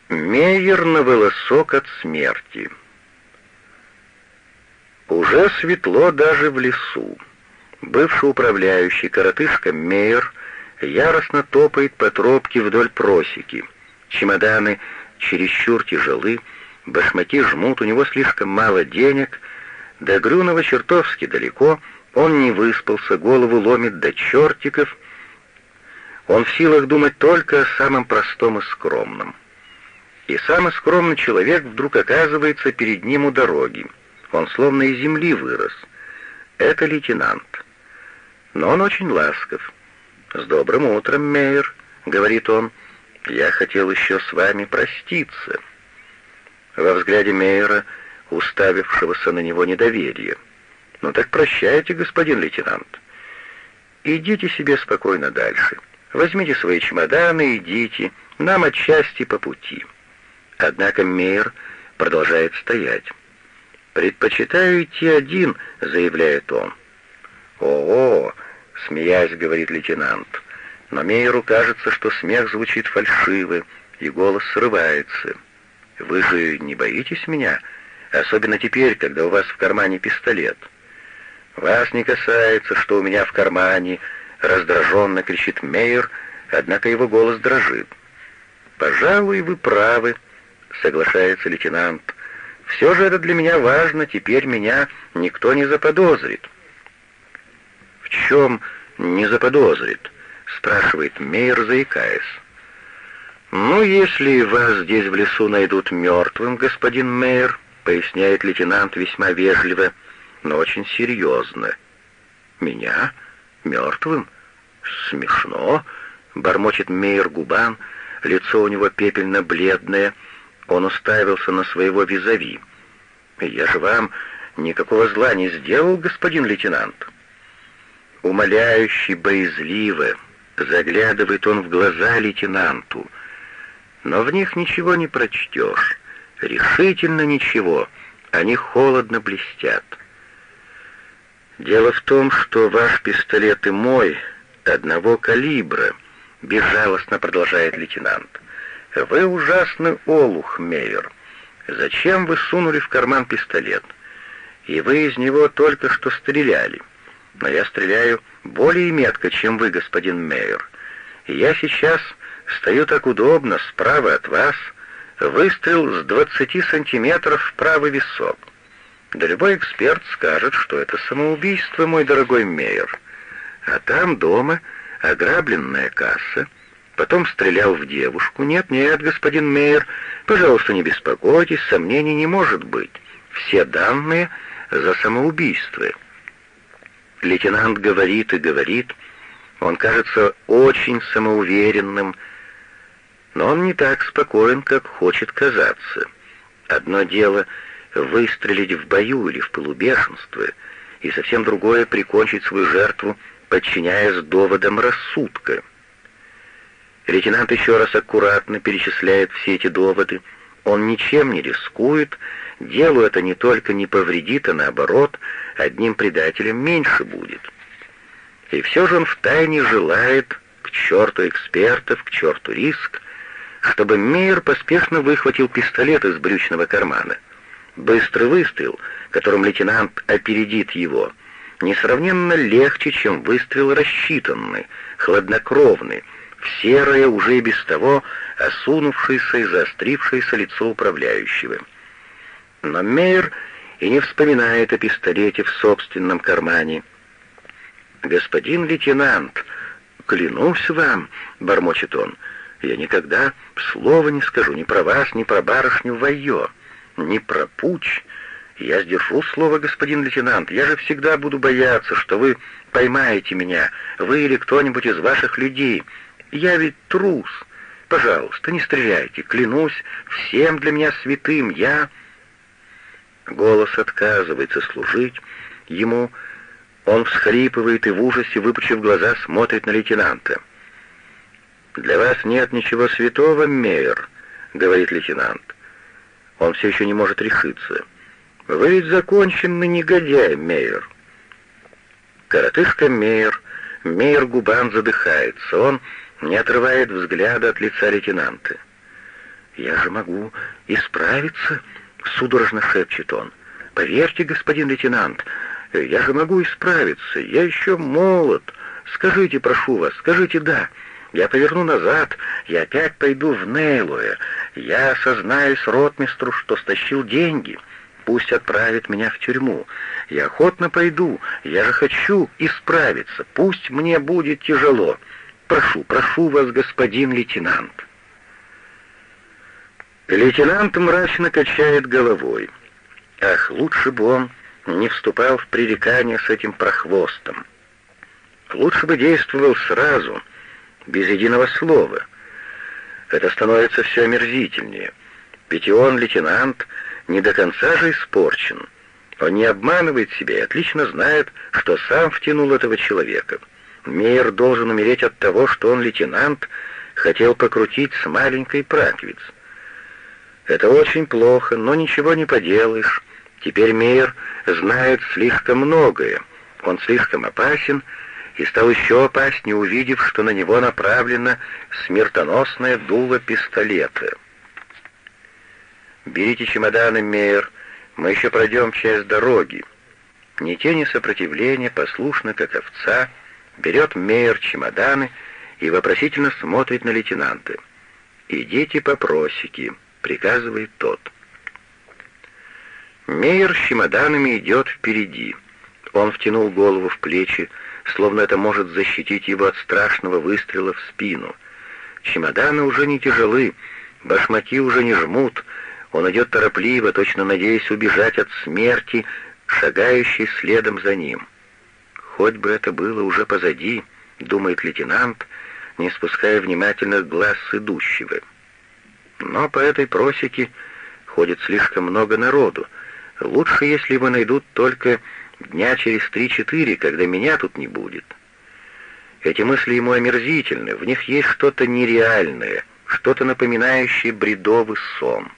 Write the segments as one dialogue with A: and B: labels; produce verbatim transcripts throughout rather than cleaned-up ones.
A: Мейер на волосок от смерти. Уже светло даже в лесу. Бывший управляющий, коротышка Мейер, яростно топает по тропке вдоль просеки. Чемоданы чересчур тяжелы, башмаки жмут, у него слишком мало денег, до Грюнова чертовски далеко, он не выспался, голову ломит до чертиков. Он в силах думать только о самом простом и скромном. И самый скромный человек вдруг оказывается перед ним у дороги. Он словно из земли вырос. Это лейтенант. Но он очень ласков. «С добрым утром, Мейер», — говорит он. «Я хотел еще с вами проститься». Во взгляде Мейера, уставившегося на него, недоверие. «Ну так прощайте, господин лейтенант. Идите себе спокойно дальше. Возьмите свои чемоданы, идите. Нам отчасти по пути». Однако Мейер продолжает стоять. «Предпочитаю идти один», — заявляет он. «О-о», — смеясь, говорит лейтенант. Но Мейеру кажется, что смех звучит фальшиво, и голос срывается. «Вы же не боитесь меня? Особенно теперь, когда у вас в кармане пистолет». «Вас не касается, что у меня в кармане», — раздраженно кричит Мейер, однако его голос дрожит. «Пожалуй, вы правы», — соглашается лейтенант. «Все же это для меня важно, теперь меня никто не заподозрит». «В чем не заподозрит?» — спрашивает Мейер, заикаясь. «Ну, если вас здесь в лесу найдут мертвым, господин Мейер», — поясняет лейтенант весьма вежливо, но очень серьезно. «Меня? Мертвым? Смешно», — бормочет Мейер губан, лицо у него пепельно-бледное. Он уставился на своего визави. «Я же вам никакого зла не сделал, господин лейтенант». Умоляюще, боязливо заглядывает он в глаза лейтенанту, но в них ничего не прочтешь, решительно ничего, они холодно блестят. «Дело в том, что ваш пистолет и мой одного калибра», — безжалостно продолжает лейтенант. «Вы ужасный олух, Мейер. Зачем вы сунули в карман пистолет? И вы из него только что стреляли. Но я стреляю более метко, чем вы, господин Мейер. И я сейчас стою так удобно, справа от вас. Выстрел с двадцати сантиметров в правый висок. Да любой эксперт скажет, что это самоубийство, мой дорогой Мейер. А там дома ограбленная касса. Потом стрелял в девушку. Нет, нет, господин Мейер, пожалуйста, не беспокойтесь, сомнений не может быть. Все данные за самоубийство». Лейтенант говорит и говорит. Он кажется очень самоуверенным, но он не так спокоен, как хочет казаться. Одно дело выстрелить в бою или в пылу бешенства, и совсем другое прикончить свою жертву, подчиняясь доводам рассудка. Лейтенант еще раз аккуратно перечисляет все эти доводы. Он ничем не рискует, делу это не только не повредит, а наоборот, одним предателем меньше будет. И все же он втайне желает, к черту экспертов, к черту риск, чтобы Мейер поспешно выхватил пистолет из брючного кармана. Быстрый выстрел, которым лейтенант опередит его, несравненно легче, чем выстрел рассчитанный, хладнокровный, в серое, уже и без того осунувшееся и заострившееся лицо управляющего. Но Мейер и не вспоминает о пистолете в собственном кармане. «Господин лейтенант, клянусь вам», — бормочет он, — «я никогда слова не скажу ни про вас, ни про барышню Вайо, ни про путь. Я сдержу слово, господин лейтенант, я же всегда буду бояться, что вы поймаете меня, вы или кто-нибудь из ваших людей. Я ведь трус. Пожалуйста, не стреляйте, клянусь всем для меня святым, я...» Голос отказывается служить ему. Он всхлипывает и в ужасе, выпучив глаза, смотрит на лейтенанта. «Для вас нет ничего святого, Мейер», — говорит лейтенант. Он все еще не может решиться. «Вы ведь законченный негодяй, Мейер». Коротышка Мейер, Мейер губан задыхается. Он не отрывает взгляда от лица лейтенанта. «Я же могу исправиться», — судорожно шепчет он. «Поверьте, господин лейтенант, я же могу исправиться, я еще молод. Скажите, прошу вас, скажите «да». Я поверну назад, я опять пойду в Нейлуэ. Я сознаюсь ротмистру, что стащил деньги. Пусть отправит меня в тюрьму. Я охотно пойду, я же хочу исправиться. Пусть мне будет тяжело. Прошу, прошу вас, господин лейтенант». Лейтенант мрачно качает головой. Ах, лучше бы он не вступал в пререкание с этим прохвостом. Лучше бы действовал сразу, без единого слова. Это становится все омерзительнее. Ведь и он, лейтенант, не до конца же испорчен. Он не обманывает себя и отлично знает, что сам втянул этого человека. Мейер должен умереть от того, что он, лейтенант, хотел покрутить с маленькой Праквиц. Это очень плохо, но ничего не поделаешь. Теперь Мейер знает слишком многое. Он слишком опасен, и стал еще опаснее, увидев, что на него направлено смертоносное дуло пистолета. «Берите чемоданы, Мейер, мы еще пройдем часть дороги». Ни тени сопротивления, послушно, как овца, берет Мейер чемоданы и вопросительно смотрит на лейтенанта. «Идите по просеке», — приказывает тот. Мейер с чемоданами идет впереди. Он втянул голову в плечи, словно это может защитить его от страшного выстрела в спину. Чемоданы уже не тяжелы, башмаки уже не жмут. Он идет торопливо, точно надеясь убежать от смерти, шагающей следом за ним. «Хоть бы это было уже позади», — думает лейтенант, не спуская внимательных глаз с идущего. Но по этой просеке ходит слишком много народу. Лучше, если его найдут только дня через три-четыре, когда меня тут не будет. Эти мысли ему омерзительны, в них есть что-то нереальное, что-то напоминающее бредовый сон.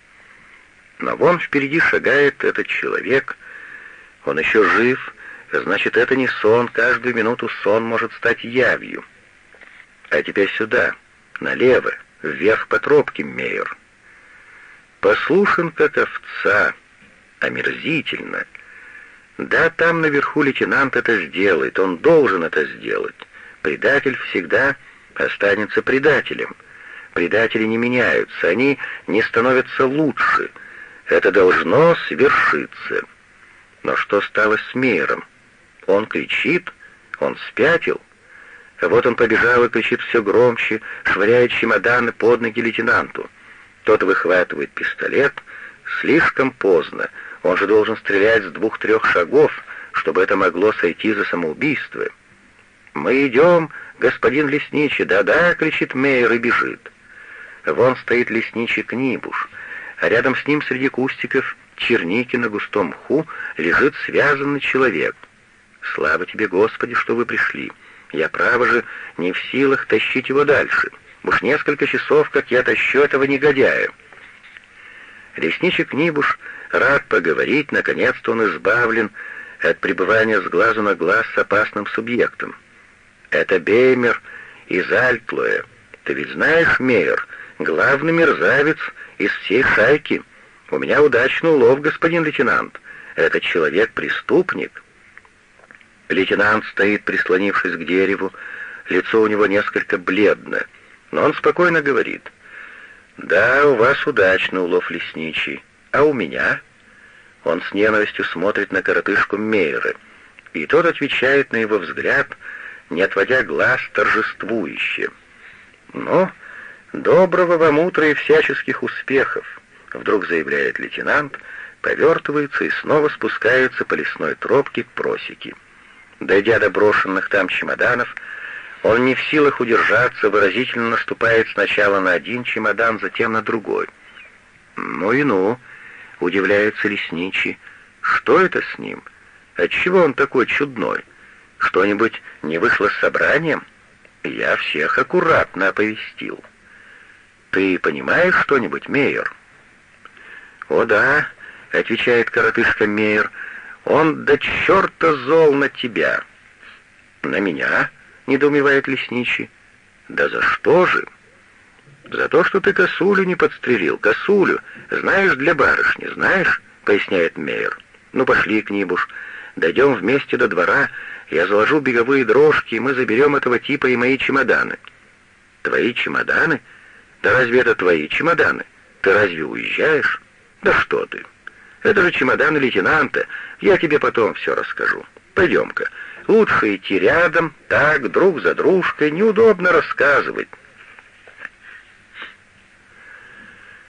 A: Но вон впереди шагает этот человек, он еще жив, значит, это не сон, каждую минуту сон может стать явью. А теперь сюда, налево, вверх по тропке, Мейер. Послушен, как овца, омерзительно. Да, там наверху лейтенант это сделает, он должен это сделать. Предатель всегда останется предателем. Предатели не меняются, они не становятся лучше. Это должно свершиться. Но что стало с Мейером? Он кричит, он спятил. Вот он побежал и кричит все громче, швыряет чемоданы под ноги лейтенанту. Тот выхватывает пистолет. Слишком поздно. Он же должен стрелять с двух-трех шагов, чтобы это могло сойти за самоубийство. «Мы идем, господин лесничий, да-да!» — кричит Мейер и бежит. Вон стоит лесничий Книбуш, а рядом с ним среди кустиков черники на густом мху лежит связанный человек. «Слава тебе, Господи, что вы пришли! Я, право же, не в силах тащить его дальше. Уж несколько часов, как я тащу этого негодяя». Лесничий Книбуш рад поговорить, наконец-то он избавлен от пребывания с глазу на глаз с опасным субъектом. «Это Беймер из Альтлоя. Ты ведь знаешь, Мейер, главный мерзавец из всей шайки. У меня удачный улов, господин лейтенант. Этот человек-преступник». Лейтенант стоит, прислонившись к дереву, лицо у него несколько бледно, но он спокойно говорит: «Да, у вас удачный улов, лесничий. А у меня?» Он с ненавистью смотрит на коротышку Мейера, и тот отвечает на его взгляд, не отводя глаз, торжествующе. «Ну, доброго вам утра и всяческих успехов», — вдруг заявляет лейтенант, повертывается и снова спускается по лесной тропке к просеке. Дойдя до брошенных там чемоданов, он не в силах удержаться, выразительно наступает сначала на один чемодан, затем на другой. «Ну и ну», — удивляется лесничий, — «что это с ним? Отчего он такой чудной? Что-нибудь не вышло с собранием? Я всех аккуратно оповестил. Ты понимаешь что-нибудь, Мейер?» «О да», — отвечает коротышка Мейер, — «он до черта зол на тебя». «На меня?» — недоумевает лесничий. «Да за что же?» «За то, что ты косулю не подстрелил. Косулю. Знаешь, для барышни, знаешь?» — поясняет Мейер. «Ну, пошли, Книбуш. Дойдем вместе до двора. Я заложу беговые дрожки, и мы заберем этого типа и мои чемоданы». «Твои чемоданы? Да разве это твои чемоданы? Ты разве уезжаешь?» «Да что ты! Это же чемоданы лейтенанта. Я тебе потом все расскажу. Пойдем-ка. Лучше идти рядом, так, друг за дружкой. Неудобно рассказывать.